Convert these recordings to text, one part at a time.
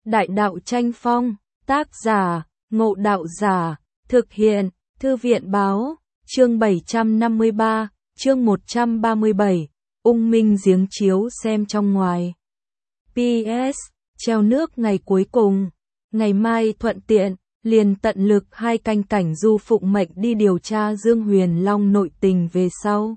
Đại đạo tranh phong, tác giả, Ngộ Đạo Giả, thực hiện, Thư viện báo, chương 753, chương 137, ung minh giếng chiếu xem trong ngoài. PS, treo nước ngày cuối cùng, ngày mai thuận tiện, liền tận lực 2 canh Cảnh Du phụng mệnh đi điều tra Dương Huyền Long nội tình về sau.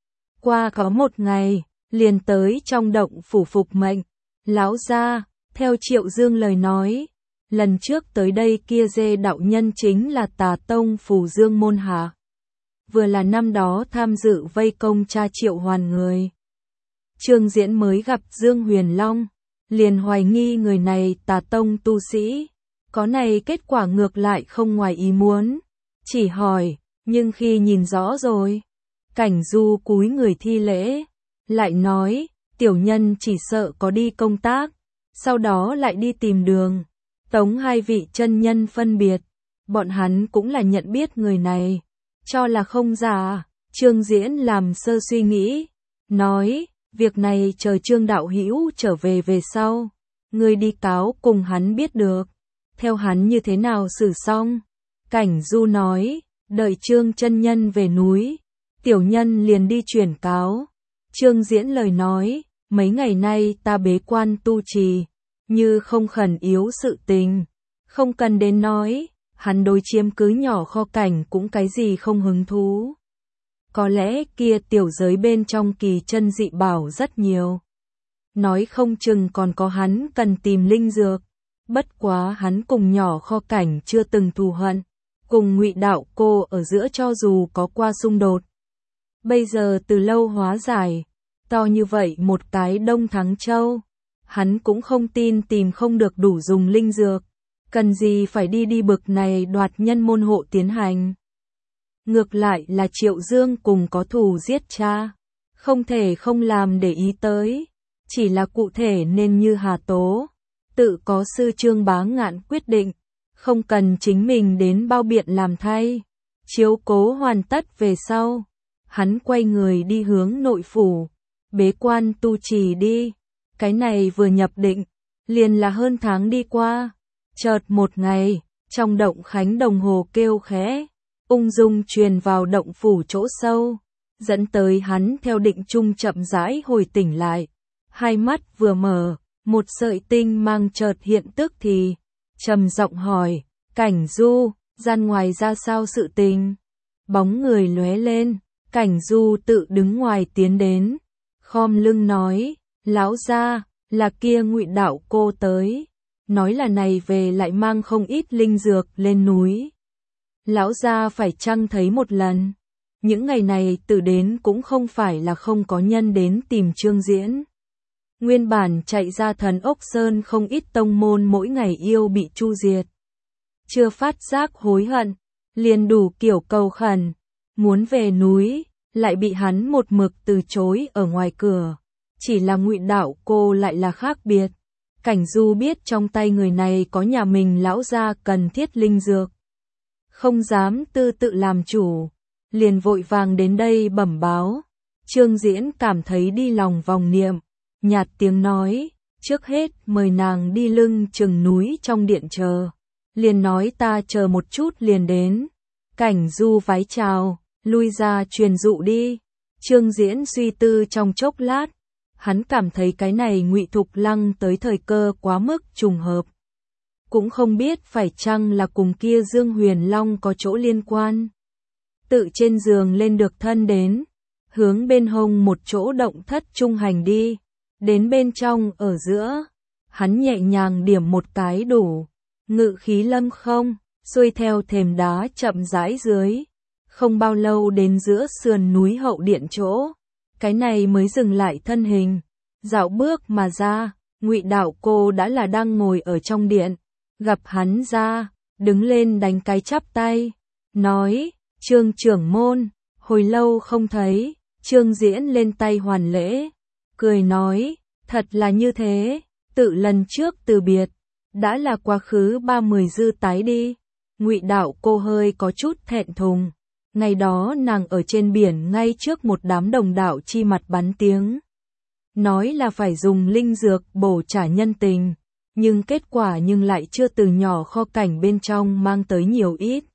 Qua có 1 ngày, liền tới trong động phủ phục mệnh, lão gia, theo Triệu Dương lời nói, lần trước tới đây kia dê đạo nhân chính là Tà Tông Phù Dương môn hạ. Vừa là năm đó tham dự vây công cha Triệu Hoàn người. Trương Diễn mới gặp Dương Huyền Long, liền hoài nghi người này Tà Tông tu sĩ, có này kết quả ngược lại không ngoài ý muốn, chỉ hỏi, nhưng khi nhìn rõ rồi, Cảnh Du cúi người thi lễ, lại nói, tiểu nhân chỉ sợ có đi công tác, sau đó lại đi tìm đường, tống 2 vị chân nhân phân biệt, bọn hắn cũng là nhận biết người này, cho là không giả. Trương Diễn làm sơ suy nghĩ, nói, việc này chờ Trương đạo hữu trở về sau, người đi cáo cùng hắn biết được, theo hắn như thế nào xử xong. Cảnh Du nói, đợi Trương chân nhân về núi, tiểu nhân liền đi chuyển cáo. Trương Diễn lời nói, mấy ngày nay ta bế quan tu trì, như không khẩn yếu sự tình, không cần đến nói, hắn đối chiếm cứ nhỏ kho cảnh cũng cái gì không hứng thú. Có lẽ kia tiểu giới bên trong kỳ chân dị bảo rất nhiều. Nói không chừng còn có hắn cần tìm linh dược, bất quá hắn cùng nhỏ kho cảnh chưa từng thù hận, cùng Ngụy Đạo Cô ở giữa cho dù có qua xung đột. Bây giờ từ lâu hóa giải, to như vậy một cái Đông Thắng Châu, hắn cũng không tin tìm không được đủ dùng linh dược, cần gì phải đi bực này đoạt nhân môn hộ tiến hành. Ngược lại là Triệu Dương cùng có thù giết cha, không thể không làm để ý tới, chỉ là cụ thể nên như Hà Tố, tự có sư Trương Bá Ngạn quyết định, không cần chính mình đến bao biện làm thay. Chiếu cố hoàn tất về sau, hắn quay người đi hướng nội phủ, bế quan tu trì đi. Cái này vừa nhập định, liền là hơn tháng đi qua, chợt một ngày, trong động khánh đồng hồ kêu khẽ, ung dung truyền vào động phủ chỗ sâu, dẫn tới hắn theo định trung chậm rãi hồi tỉnh lại. 2 mắt vừa mở, một sợi tinh mang chợt hiện tức thì, trầm giọng hỏi, Cảnh Du, gian ngoài ra sao sự tình? Bóng người lóe lên, Cảnh Du tự đứng ngoài tiến đến, khom lưng nói, lão gia, là kia Ngụy Đạo Cô tới, nói là này về lại mang không ít linh dược lên núi. Lão gia phải chăng thấy một lần? Những ngày này từ đến cũng không phải là không có nhân đến tìm Trương Diễn. Nguyên bản chạy ra Thần Ốc Sơn không ít tông môn mỗi ngày yêu bị chu diệt. Chưa phát giác hối hận, liền đủ kiểu cầu khẩn, muốn về núi, lại bị hắn một mực từ chối ở ngoài cửa. Chỉ là Ngụy Đạo Cô lại là khác biệt. Cảnh Du biết trong tay người này có nhà mình lão gia cần thiết linh dược, không dám tự làm chủ, liền vội vàng đến đây bẩm báo. Trương Diễn cảm thấy đi lòng vòng niệm, nhạt tiếng nói, trước hết mời nàng đi lưng chừng núi trong điện chờ, liền nói ta chờ một chút liền đến. Cảnh Du vái chào, lui ra truyền dụ đi. Trương Diễn suy tư trong chốc lát, hắn cảm thấy cái này Ngụy Thục Lăng tới thời cơ quá mức trùng hợp. Cũng không biết phải chăng là cùng kia Dương Huyền Long có chỗ liên quan. Tự trên giường lên được thân đến, hướng bên hông một chỗ động thất trung hành đi, đến bên trong ở giữa, hắn nhẹ nhàng điểm một cái đủ, ngự khí lâm không, xuôi theo thềm đá chậm rãi dưới, không bao lâu đến giữa sườn núi hậu điện chỗ. Cái này mới dừng lại thân hình, dạo bước mà ra, Ngụy Đạo Cô đã là đang ngồi ở trong điện, gặp hắn ra, đứng lên đánh cái chắp tay, nói, Trương trưởng môn, hồi lâu không thấy. Trương Diễn lên tay hoàn lễ, cười nói, thật là như thế, tự lần trước từ biệt, đã là quá khứ 30 dư tái đi. Ngụy Đạo Cô hơi có chút thẹn thùng. Ngày đó nàng ở trên biển ngay trước một đám đồng đạo chi mặt bắn tiếng, nói là phải dùng linh dược bổ trả nhân tình, nhưng kết quả lại chưa từ nhỏ kho cảnh bên trong mang tới nhiều ít.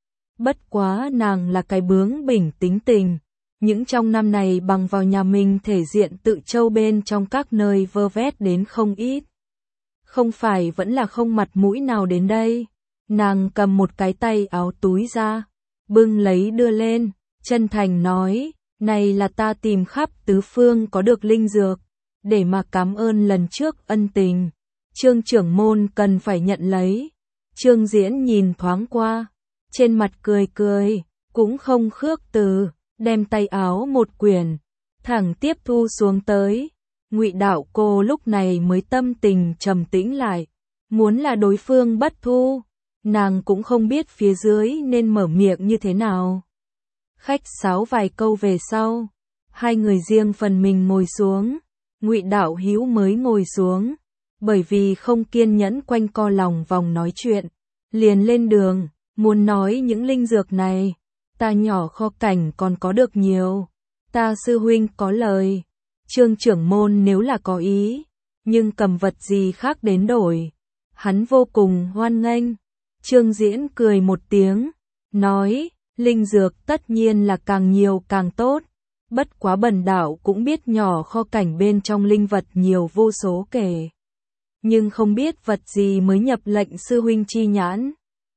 Bất quá nàng là cái bướng bỉnh tính tình, những trong năm này bằng vào nhà mình thể diện tự châu bên trong các nơi vơ vét đến không ít. Không phải vẫn là không mặt mũi nào đến đây. Nàng cầm một cái tay áo túi ra, bưng lấy đưa lên, chân thành nói, này là ta tìm khắp tứ phương có được linh dược, để mà cảm ơn lần trước ân tình. Trương trưởng môn cần phải nhận lấy. Trương Diễn nhìn thoáng qua, trên mặt cười cười, cũng không khước từ, đem tay áo một quyển, thẳng tiếp thu xuống tới. Ngụy Đạo Cô lúc này mới tâm tình trầm tĩnh lại, muốn là đối phương bất thu, nàng cũng không biết phía dưới nên mở miệng như thế nào. Khách sáo vài câu về sau, hai người riêng phần mình ngồi xuống, Ngụy Đạo Hữu mới ngồi xuống, bởi vì không kiên nhẫn quanh co lòng vòng nói chuyện, liền lên đường, muốn nói những linh dược này, ta nhỏ kho cảnh còn có được nhiều, ta sư huynh có lời, Trương trưởng môn nếu là có ý, nhưng cầm vật gì khác đến đổi, hắn vô cùng hoan nghênh. Trương Diễn cười một tiếng, nói, linh dược tất nhiên là càng nhiều càng tốt, bất quá bần đạo cũng biết nhỏ kho cảnh bên trong linh vật nhiều vô số kể, nhưng không biết vật gì mới nhập lệnh sư huynh chi nhãn.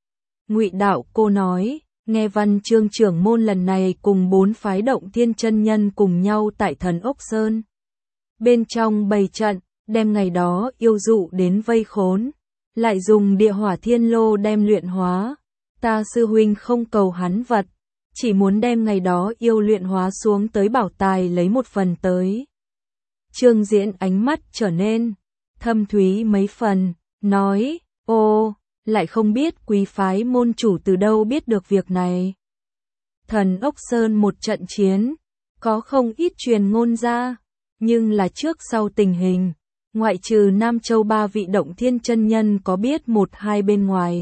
Ngụy Đạo Cô nói, nghe văn Trương trưởng môn lần này cùng 4 phái Động Thiên chân nhân cùng nhau tại Thần Ốc Sơn. Bên trong bày trận, đem ngày đó yêu dụ đến vây khốn, lại dùng địa hỏa thiên lô đem luyện hóa. Ta sư huynh không cầu hắn vật, chỉ muốn đem ngày đó yêu luyện hóa xuống tới bảo tài lấy một phần tới. Trương Diễn ánh mắt trở nên thâm thúy mấy phần, nói, ô, lại không biết quý phái môn chủ từ đâu biết được việc này. Thần Ốc Sơn một trận chiến, có không ít truyền ngôn ra, nhưng là trước sau tình hình, ngoại trừ Nam Châu 3 vị Động Thiên chân nhân có biết 1-2 bên ngoài.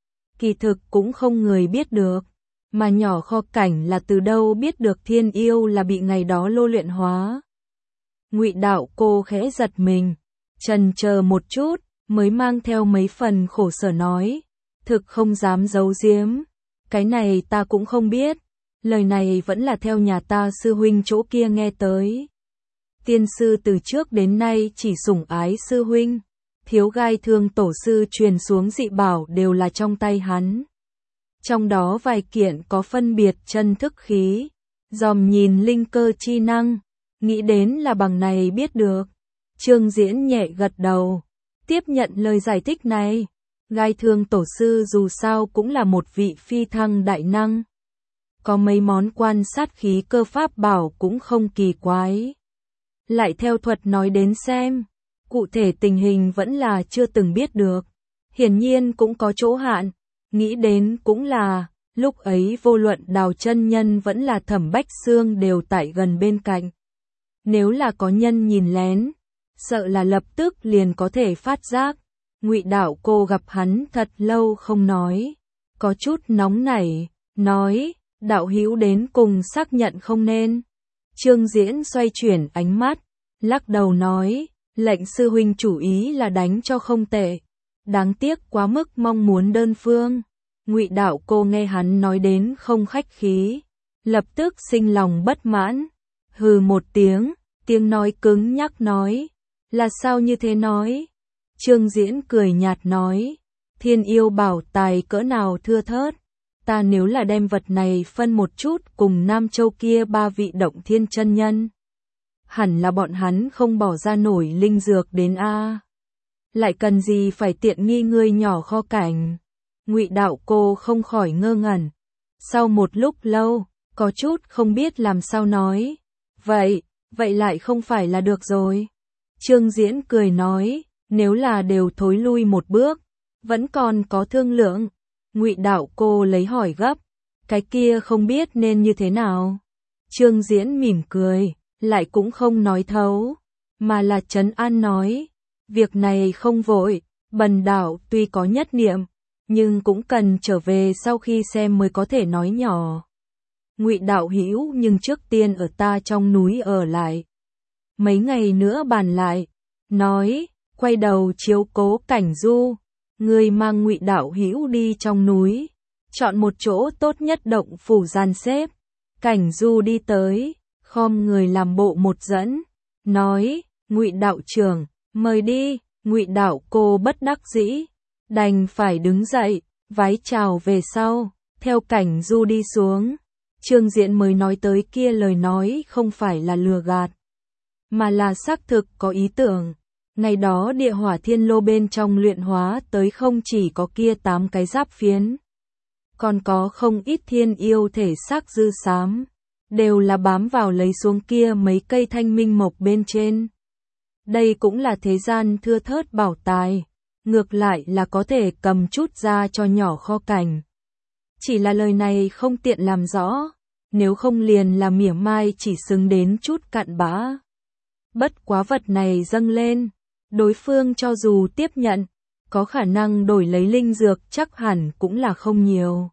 Kỳ thực cũng không người biết được, mà nhỏ kho cảnh là từ đâu biết được thiên yêu là bị ngày đó lô luyện hóa. Ngụy Đạo Cô khẽ giật mình, chần chờ một chút, mới mang theo mấy phần khổ sở nói, thực không dám giấu giếm, cái này ta cũng không biết, lời này vẫn là theo nhà ta sư huynh chỗ kia nghe tới. Tiên sư từ trước đến nay chỉ sủng ái sư huynh, Thiếu Gai Thương tổ sư truyền xuống dị bảo đều là trong tay hắn. Trong đó vài kiện có phân biệt chân thức khí, dòm nhìn linh cơ chi năng, nghĩ đến là bằng này biết được. Trương Diễn nhẹ gật đầu, tiếp nhận lời giải thích này. Gai Thương tổ sư dù sao cũng là một vị phi thăng đại năng, có mấy món quan sát khí cơ pháp bảo cũng không kỳ quái. Lại theo thuật nói đến xem, cụ thể tình hình vẫn là chưa từng biết được, hiển nhiên cũng có chỗ hạn, nghĩ đến cũng là, lúc ấy vô luận Đào chân nhân vẫn là Thẩm Bách Xương đều tại gần bên cạnh. Nếu là có nhân nhìn lén, sợ là lập tức liền có thể phát giác. Ngụy Đạo Cô gặp hắn thật lâu không nói, có chút nóng nảy, nói, đạo hữu đến cùng xác nhận không nên. Trương Diễn xoay chuyển ánh mắt, lắc đầu nói, lệnh sư huynh chủ ý là đánh cho không tệ, đáng tiếc quá mức mong muốn đơn phương. Ngụy Đạo Cô nghe hắn nói đến không khách khí, lập tức sinh lòng bất mãn, hừ một tiếng, tiếng nói cứng nhắc nói, là sao như thế nói? Trương Diễn cười nhạt nói, thiên yêu bảo tài cỡ nào thưa thớt, ta nếu là đem vật này phân một chút cùng Nam Châu kia 3 vị Động Thiên chân nhân, hẳn là bọn hắn không bỏ ra nổi linh dược đến a. Lại cần gì phải tiện nghi ngươi nhỏ kho cảnh. Ngụy Đạo Cô không khỏi ngơ ngẩn. Sau một lúc lâu, có chút không biết làm sao nói. Vậy lại không phải là được rồi. Trương Diễn cười nói, nếu là đều thối lui một bước, vẫn còn có thương lượng. Ngụy Đạo Cô lấy hỏi gấp, cái kia không biết nên như thế nào. Trương Diễn mỉm cười, lại cũng không nói thấu, mà là trấn an nói, việc này không vội, bần đạo tuy có nhất niệm, nhưng cũng cần trở về sau khi xem mới có thể nói nhỏ. Ngụy đạo hữu nhưng trước tiên ở ta trong núi ở lại. Mấy ngày nữa bàn lại, nói, quay đầu chiếu cố Cảnh Du, người mang Ngụy đạo hữu đi trong núi, chọn một chỗ tốt nhất động phủ dàn xếp. Cảnh Du đi tới, khom người làm bộ một dẫn, nói, Ngụy đạo trưởng, mời đi. Ngụy đạo cô bất đắc dĩ, đành phải đứng dậy, vái chào về sau, theo Cảnh Du đi xuống. Trương Diễn mới nói tới kia lời nói không phải là lừa gạt, mà là xác thực có ý tưởng. Ngày đó địa hỏa thiên lô bên trong luyện hóa tới không chỉ có kia 8 cái giáp phiến, còn có không ít thiên yêu thể xác dư xám, đều là bám vào lấy xuống kia mấy cây thanh minh mộc bên trên. Đây cũng là thế gian thưa thớt bảo tài, ngược lại là có thể cầm chút ra cho nhỏ kho cảnh. Chỉ là lời này không tiện làm rõ, nếu không liền là mỉa mai chỉ xứng đến chút cặn bã. Bất quá vật này dâng lên, đối phương cho dù tiếp nhận, có khả năng đổi lấy linh dược chắc hẳn cũng là không nhiều.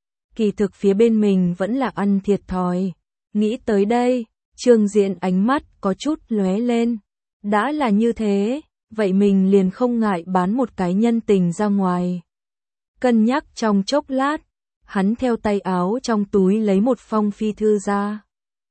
Kỳ thực phía bên mình vẫn là ăn thiệt thòi. Nghĩ tới đây, Trương Diễn ánh mắt có chút lóe lên. Đã là như thế, vậy mình liền không ngại bán một cái nhân tình ra ngoài. Cân nhắc trong chốc lát, hắn theo tay áo trong túi lấy một phong phi thư ra.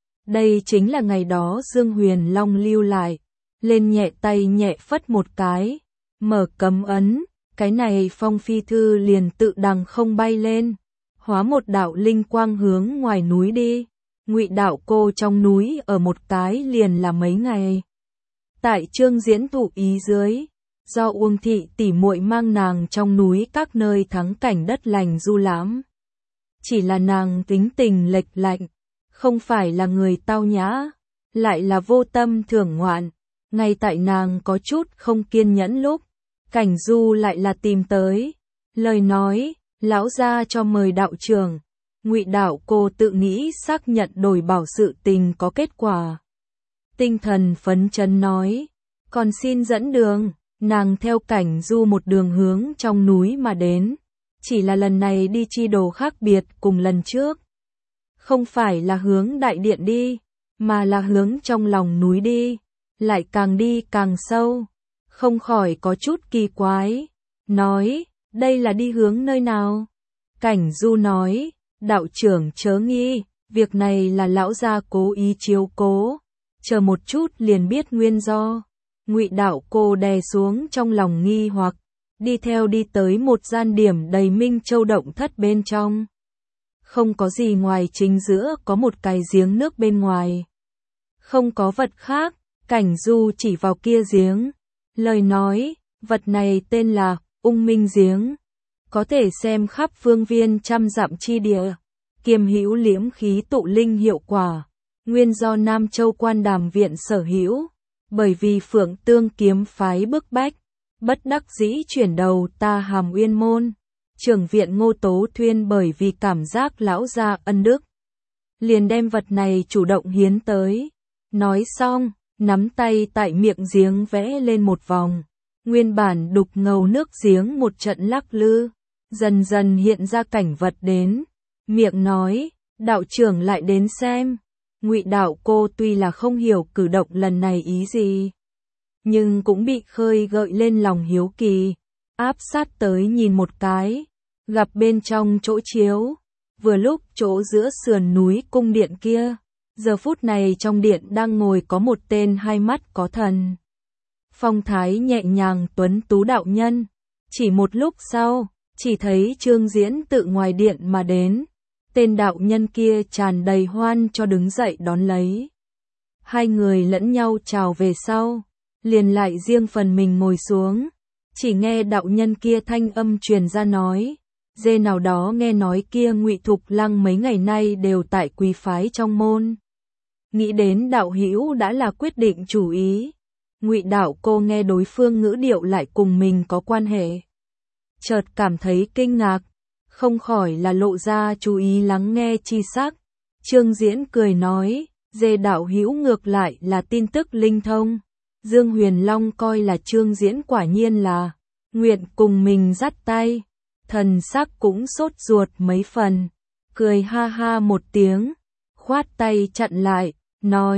Đây chính là ngày đó Dương Huyền Long lưu lại, lên nhẹ tay nhẹ phất một cái, mở cấm ấn, cái này phong phi thư liền tự đằng không bay lên, hóa một đạo linh quang hướng ngoài núi đi. Ngụy đạo cô trong núi ở một cái liền là mấy ngày. Tại Trương Diễn thụ ý dưới, do Uông thị tỉ muội mang nàng trong núi các nơi thắng cảnh đất lành du lãm. Chỉ là nàng tính tình lệch lạnh, không phải là người tao nhã, lại là vô tâm thưởng ngoạn. Ngay tại nàng có chút không kiên nhẫn lúc, Cảnh Du lại là tìm tới, lời nói, lão gia cho mời đạo trưởng. Ngụy đạo cô tự nghĩ xác nhận đổi bảo sự tình có kết quả. Tinh thần phấn chấn nói, còn xin dẫn đường. Nàng theo Cảnh Du một đường hướng trong núi mà đến, chỉ là lần này đi chi đồ khác biệt cùng lần trước. Không phải là hướng đại điện đi, mà là hướng trong lòng núi đi, lại càng đi càng sâu, không khỏi có chút kỳ quái, nói, đây là đi hướng nơi nào? Cảnh Du nói, đạo trưởng chớ nghi, việc này là lão gia cố ý chiếu cố, chờ một chút liền biết nguyên do. Ngụy đạo cô đè xuống trong lòng nghi hoặc, đi theo đi tới một gian điểm đầy minh châu động thất bên trong. Không có gì ngoài chính giữa có một cái giếng nước bên ngoài. Không có vật khác, Cảnh Du chỉ vào kia giếng. Lời nói, vật này tên là Ung Minh Giếng. Có thể xem khắp phương viên trăm dặm chi địa. Kiềm hữu liễm khí tụ linh hiệu quả. Nguyên do Nam Châu Quan Đàm Viện sở hữu. Bởi vì Phượng Tương kiếm phái bức bách, bất đắc dĩ chuyển đầu ta Hàm Uyên môn. Trưởng viện Ngô Tố Thuyên bởi vì cảm giác lão gia ân đức, liền đem vật này chủ động hiến tới. Nói xong, nắm tay tại miệng giếng vẽ lên một vòng. Nguyên bản đục ngầu nước giếng một trận lắc lư, dần dần hiện ra cảnh vật đến. Miệng nói, đạo trưởng lại đến xem. Ngụy đạo cô tuy là không hiểu cử động lần này ý gì, nhưng cũng bị khơi gợi lên lòng hiếu kỳ, áp sát tới nhìn một cái, gặp bên trong chỗ chiếu, vừa lúc chỗ giữa sườn núi cung điện kia, giờ phút này trong điện đang ngồi có một tên hai mắt có thần. Phong thái nhẹ nhàng tuấn tú đạo nhân, chỉ một lúc sau, chỉ thấy Trương Diễn tự ngoài điện mà đến. Tên đạo nhân kia tràn đầy hoan cho đứng dậy đón lấy. Hai người lẫn nhau chào về sau, liền lại riêng phần mình ngồi xuống. Chỉ nghe đạo nhân kia thanh âm truyền ra nói, dê nào đó nghe nói kia Ngụy Thục Lăng mấy ngày nay đều tại quý phái trong môn. Nghĩ đến đạo hữu đã là quyết định chủ ý. Ngụy đạo cô nghe đối phương ngữ điệu lại cùng mình có quan hệ, chợt cảm thấy kinh ngạc, không khỏi là lộ ra chú ý lắng nghe chi sắc. Trương Diễn cười nói, dê đạo hữu ngược lại là tin tức linh thông. Dương Huyền Long coi là Trương Diễn quả nhiên là nguyện cùng mình dắt tay, thần sắc cũng sốt ruột mấy phần, cười ha ha một tiếng, khoát tay chặn lại, nói,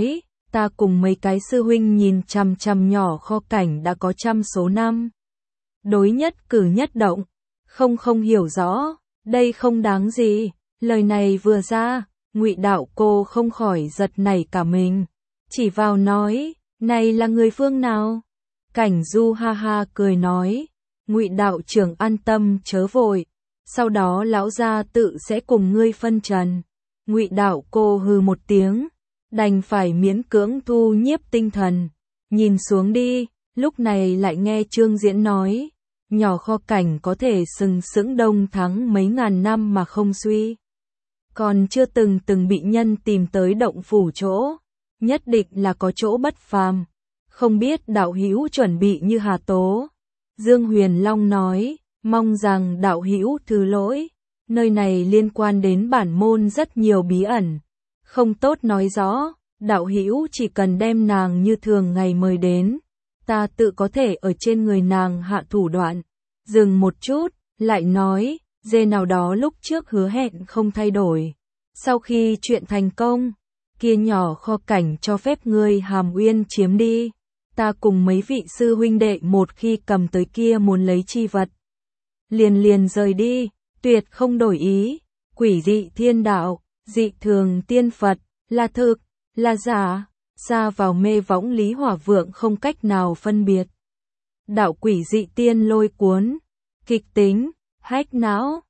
ta cùng mấy cái sư huynh nhìn chằm chằm nhỏ kho cảnh đã có trăm số năm. Đối nhất cử nhất động, không hiểu rõ, đây không đáng gì. Lời này vừa ra, Ngụy Đạo cô không khỏi giật nảy cả mình, chỉ vào nói, này là người phương nào? Cảnh Du ha ha cười nói, Ngụy đạo trưởng an tâm chớ vội, sau đó lão gia tự sẽ cùng ngươi phân trần. Ngụy đạo cô hừ một tiếng, đành phải miễn cưỡng thu nhiếp tinh thần, nhìn xuống đi, lúc này lại nghe Trương Diễn nói, nhỏ kho cảnh có thể sừng sững Đông Thắng mấy ngàn năm mà không suy. Còn chưa từng bị nhân tìm tới động phủ chỗ, nhất định là có chỗ bất phàm, không biết đạo hữu chuẩn bị như hà tố. Dương Huyền Long nói, mong rằng đạo hữu thứ lỗi, nơi này liên quan đến bản môn rất nhiều bí ẩn, không tốt nói rõ, đạo hữu chỉ cần đem nàng như thường ngày mời đến, ta tự có thể ở trên người nàng hạ thủ đoạn. Dừng một chút, lại nói, dê nào đó lúc trước hứa hẹn không thay đổi. Sau khi chuyện thành công, kia nhỏ kho cảnh cho phép ngươi Hàm Uyên chiếm đi. Ta cùng mấy vị sư huynh đệ một khi cầm tới kia muốn lấy chi vật, liền rời đi, tuyệt không đổi ý. Quỷ dị thiên đạo, dị thường tiên Phật, là thực, là giả, xa vào mê võng Lý Hỏa Vượng không cách nào phân biệt. Đạo quỷ dị tiên lôi cuốn, kịch tính, hách não.